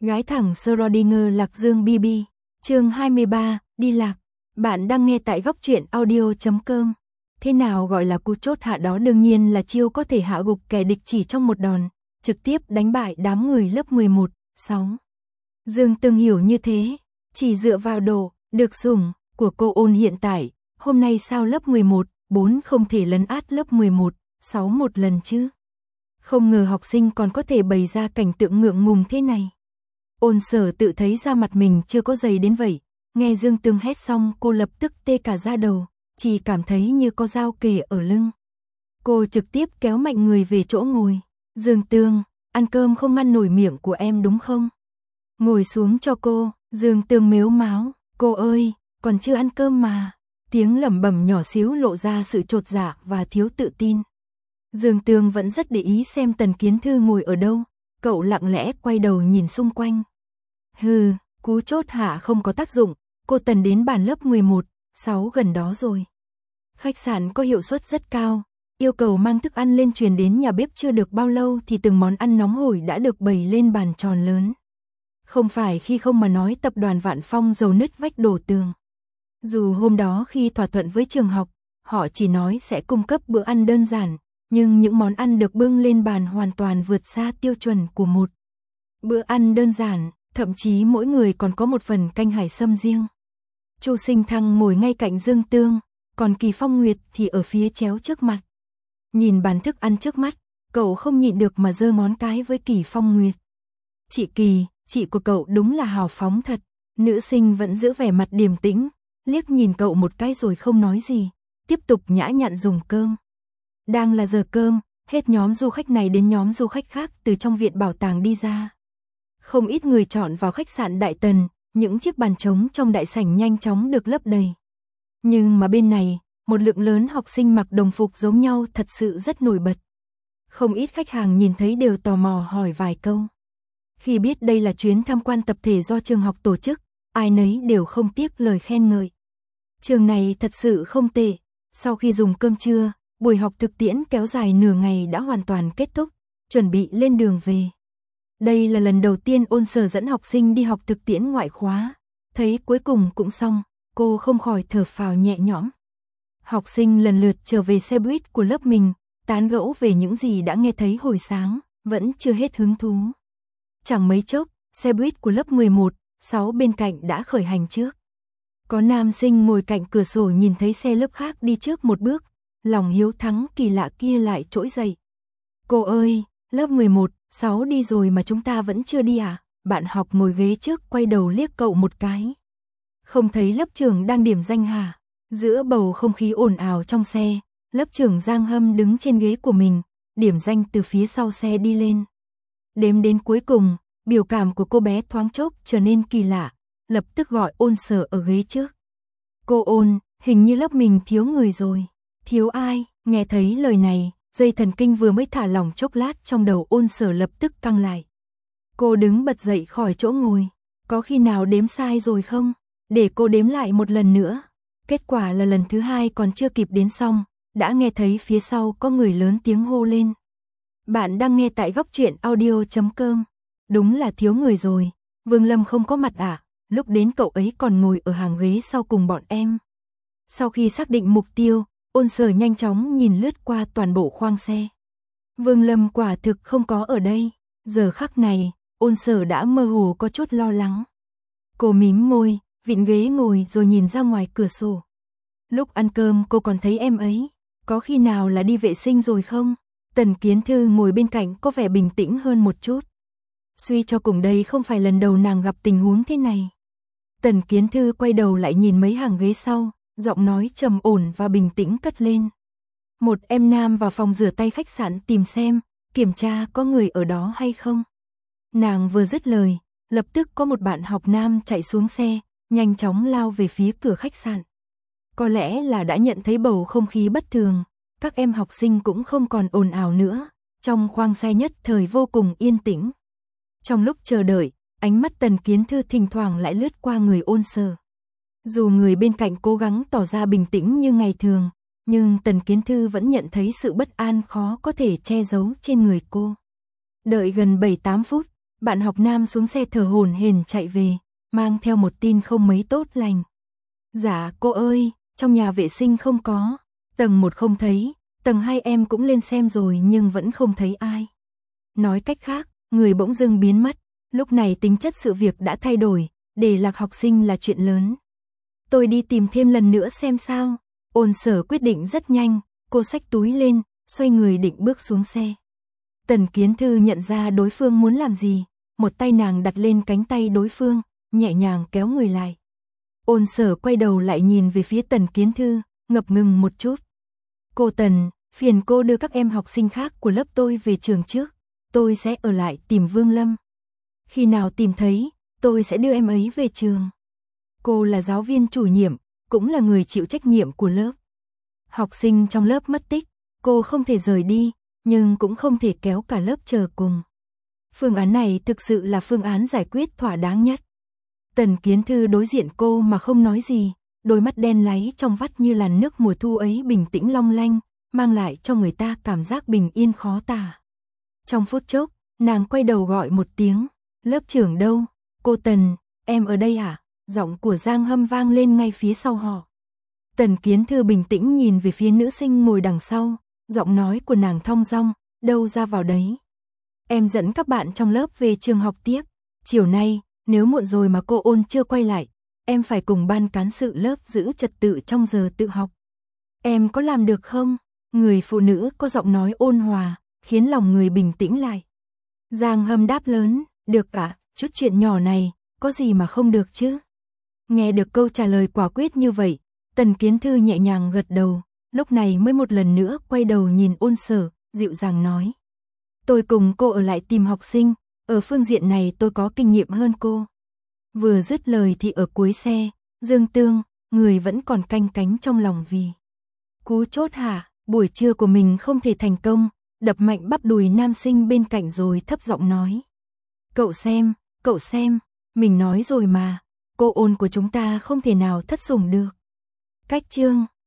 Gái thẳng Schrödinger Lạc Dương BB, chương 23, đi lạc. Bạn đang nghe tại góc truyện audio.com. Thế nào gọi là cú chốt hạ? Đó đương nhiên là chiêu có thể hạ gục kẻ địch chỉ trong một đòn, trực tiếp đánh bại đám người lớp 11, 6. Dương Tương hiểu như thế, chỉ dựa vào độ được sủng của cô Ôn hiện tại, hôm nay sao lớp 11, 4 không thể lấn át lớp 11, 6 một lần chứ? Không ngờ học sinh còn có thể bày ra cảnh tượng ngượng ngùng thế này. Ôn Sở tự thấy da mặt mình chưa có dày đến vậy, nghe Dương Tương hét xong cô lập tức tê cả da đầu, chỉ cảm thấy như có dao kề ở lưng. Cô trực tiếp kéo mạnh người về chỗ ngồi. Dương Tương, ăn cơm không ngăn nổi miệng của em đúng không? Ngồi xuống cho cô. Dương Tương mếu máo, cô ơi, còn chưa ăn cơm mà. Tiếng lẩm bẩm nhỏ xíu lộ ra sự chột dạ và thiếu tự tin. Dương Tương vẫn rất để ý xem Tần Kiến Thư ngồi ở đâu, cậu lặng lẽ quay đầu nhìn xung quanh. Hừ, cú chốt hạ không có tác dụng, cô Tần đến bàn lớp 11, 6 gần đó rồi. Khách sạn có hiệu suất rất cao, yêu cầu mang thức ăn lên truyền đến nhà bếp chưa được bao lâu thì từng món ăn nóng hổi đã được bày lên bàn tròn lớn. Không phải khi không mà nói tập đoàn Vạn Phong dầu nứt vách đổ tường. Dù hôm đó khi thỏa thuận với trường học, họ chỉ nói sẽ cung cấp bữa ăn đơn giản, nhưng những món ăn được bưng lên bàn hoàn toàn vượt xa tiêu chuẩn của một bữa ăn đơn giản, thậm chí mỗi người còn có một phần canh hải sâm riêng. Chu Sinh Thăng ngồi ngay cạnh Dương Tương, còn Kỳ Phong Nguyệt thì ở phía chéo trước mặt. Nhìn bàn thức ăn trước mắt, cậu không nhịn được mà giơ ngón cái với Kỳ Phong Nguyệt. Chị Kỳ, chị của cậu đúng là hào phóng thật. Nữ sinh vẫn giữ vẻ mặt điềm tĩnh, liếc nhìn cậu một cái rồi không nói gì, tiếp tục nhã nhặn dùng cơm. Đang là giờ cơm, hết nhóm du khách này đến nhóm du khách khác từ trong viện bảo tàng đi ra. Không ít người chọn vào khách sạn Đại Tần, những chiếc bàn trống trong đại sảnh nhanh chóng được lấp đầy. Nhưng mà bên này, một lượng lớn học sinh mặc đồng phục giống nhau thật sự rất nổi bật. Không ít khách hàng nhìn thấy đều tò mò hỏi vài câu. Khi biết đây là chuyến tham quan tập thể do trường học tổ chức, ai nấy đều không tiếc lời khen ngợi. Trường này thật sự không tệ. Sau khi dùng cơm trưa, buổi học thực tiễn kéo dài nửa ngày đã hoàn toàn kết thúc, chuẩn bị lên đường về. Đây là lần đầu tiên Ôn Sở dẫn học sinh đi học thực tiễn ngoại khóa, thấy cuối cùng cũng xong, cô không khỏi thở phào nhẹ nhõm. Học sinh lần lượt trở về xe buýt của lớp mình, tán gẫu về những gì đã nghe thấy hồi sáng, vẫn chưa hết hứng thú. Chẳng mấy chốc, xe buýt của lớp 11, 6 bên cạnh đã khởi hành trước. Có nam sinh ngồi cạnh cửa sổ nhìn thấy xe lớp khác đi trước một bước, lòng hiếu thắng kỳ lạ kia lại trỗi dậy. Cô ơi, lớp 11, 6 đi rồi mà chúng ta vẫn chưa đi à? Bạn học ngồi ghế trước quay đầu liếc cậu một cái. Không thấy lớp trưởng đang điểm danh hả? Giữa bầu không khí ồn ào trong xe, lớp trưởng Giang Hâm đứng trên ghế của mình, điểm danh từ phía sau xe đi lên. Đếm đến cuối cùng, biểu cảm của cô bé thoáng chốc trở nên kỳ lạ, lập tức gọi Ôn Sở ở ghế trước. Cô Ôn, hình như lớp mình thiếu người rồi. Thiếu ai? Nghe thấy lời này, dây thần kinh vừa mới thả lỏng chốc lát trong đầu Ôn Sở lập tức căng lại. Cô đứng bật dậy khỏi chỗ ngồi. Có khi nào đếm sai rồi không? Để cô đếm lại một lần nữa. Kết quả là lần thứ hai còn chưa kịp đến xong, đã nghe thấy phía sau có người lớn tiếng hô lên. Bạn đang nghe tại góc truyện audio.com. Đúng là thiếu người rồi. Vương Lâm không có mặt à? Lúc đến cậu ấy còn ngồi ở hàng ghế sau cùng bọn em. Sau khi xác định mục tiêu, Ôn Sở nhanh chóng nhìn lướt qua toàn bộ khoang xe. Vương Lâm quả thực không có ở đây. Giờ khắc này, Ôn Sở đã mơ hồ có chút lo lắng. Cô mím môi, vịn ghế ngồi rồi nhìn ra ngoài cửa sổ. Lúc ăn cơm cô còn thấy em ấy. Có khi nào là đi vệ sinh rồi không? Tần Kiến Thư ngồi bên cạnh có vẻ bình tĩnh hơn một chút. Suy cho cùng đây không phải lần đầu nàng gặp tình huống thế này. Tần Kiến Thư quay đầu lại nhìn mấy hàng ghế sau, giọng nói trầm ổn và bình tĩnh cất lên. Một em nam vào phòng rửa tay khách sạn tìm xem, kiểm tra có người ở đó hay không. Nàng vừa dứt lời, lập tức có một bạn học nam chạy xuống xe, nhanh chóng lao về phía cửa khách sạn. Có lẽ là đã nhận thấy bầu không khí bất thường, các em học sinh cũng không còn ồn ào nữa, trong khoang xe nhất thời vô cùng yên tĩnh. Trong lúc chờ đợi, ánh mắt Tần Kiến Thư thỉnh thoảng lại lướt qua người Ôn Sở. Dù người bên cạnh cố gắng tỏ ra bình tĩnh như ngày thường, nhưng Tần Kiến Thư vẫn nhận thấy sự bất an khó có thể che giấu trên người cô. Đợi gần 7-8 phút, Bạn học nam xuống xe thở hổn hển chạy về, mang theo một tin không mấy tốt lành. Dạ cô ơi, trong nhà vệ sinh không có, tầng 1 không thấy, tầng 2 em cũng lên xem rồi nhưng vẫn không thấy ai. Nói cách khác, người bỗng dưng biến mất, lúc này tính chất sự việc đã thay đổi, để lạc học sinh là chuyện lớn. Tôi đi tìm thêm lần nữa xem sao. Ôn Sở quyết định rất nhanh, cô xách túi lên, xoay người định bước xuống xe. Tần Kiến Thư nhận ra đối phương muốn làm gì, một tay nàng đặt lên cánh tay đối phương, nhẹ nhàng kéo người lại. Ôn Sở quay đầu lại nhìn về phía Tần Kiến Thư, ngập ngừng một chút. Cô Tần, phiền cô đưa các em học sinh khác của lớp tôi về trường trước, tôi sẽ ở lại tìm Vương Lâm. Khi nào tìm thấy, tôi sẽ đưa em ấy về trường. Cô là giáo viên chủ nhiệm, cũng là người chịu trách nhiệm của lớp. Học sinh trong lớp mất tích, cô không thể rời đi, nhưng cũng không thể kéo cả lớp chờ cùng. Phương án này thực sự là phương án giải quyết thỏa đáng nhất. Tần Kiến Thư đối diện cô mà không nói gì, đôi mắt đen láy trong vắt như làn nước mùa thu ấy bình tĩnh long lanh, mang lại cho người ta cảm giác bình yên khó tả. Trong phút chốc, nàng quay đầu gọi một tiếng, lớp trưởng đâu? Cô Tần, em ở đây à? Giọng của Giang Hâm vang lên ngay phía sau họ. Tần Kiến Thư bình tĩnh nhìn về phía nữ sinh ngồi đằng sau, giọng nói của nàng thong dong, đâu ra vào đấy. Em dẫn các bạn trong lớp về trường học tiếp, chiều nay, nếu muộn rồi mà cô Ôn chưa quay lại, em phải cùng ban cán sự lớp giữ trật tự trong giờ tự học. Em có làm được không? Người phụ nữ có giọng nói ôn hòa, khiến lòng người bình tĩnh lại. Giang Hâm đáp lớn, được ạ, chút chuyện nhỏ này, có gì mà không được chứ? Nghe được câu trả lời quả quyết như vậy, Tần Kiến Thư nhẹ nhàng gật đầu, lúc này mới một lần nữa quay đầu nhìn Ôn Sở, dịu dàng nói. Tôi cùng cô ở lại tìm học sinh, ở phương diện này tôi có kinh nghiệm hơn cô. Vừa dứt lời thì ở cuối xe, Dương Tương, người vẫn còn canh cánh trong lòng vì cú chốt hả, buổi trưa của mình không thể thành công, đập mạnh bắp đùi nam sinh bên cạnh rồi thấp giọng nói. Cậu xem, mình nói rồi mà, cô Ôn của chúng ta không thể nào thất sủng được. Cách chương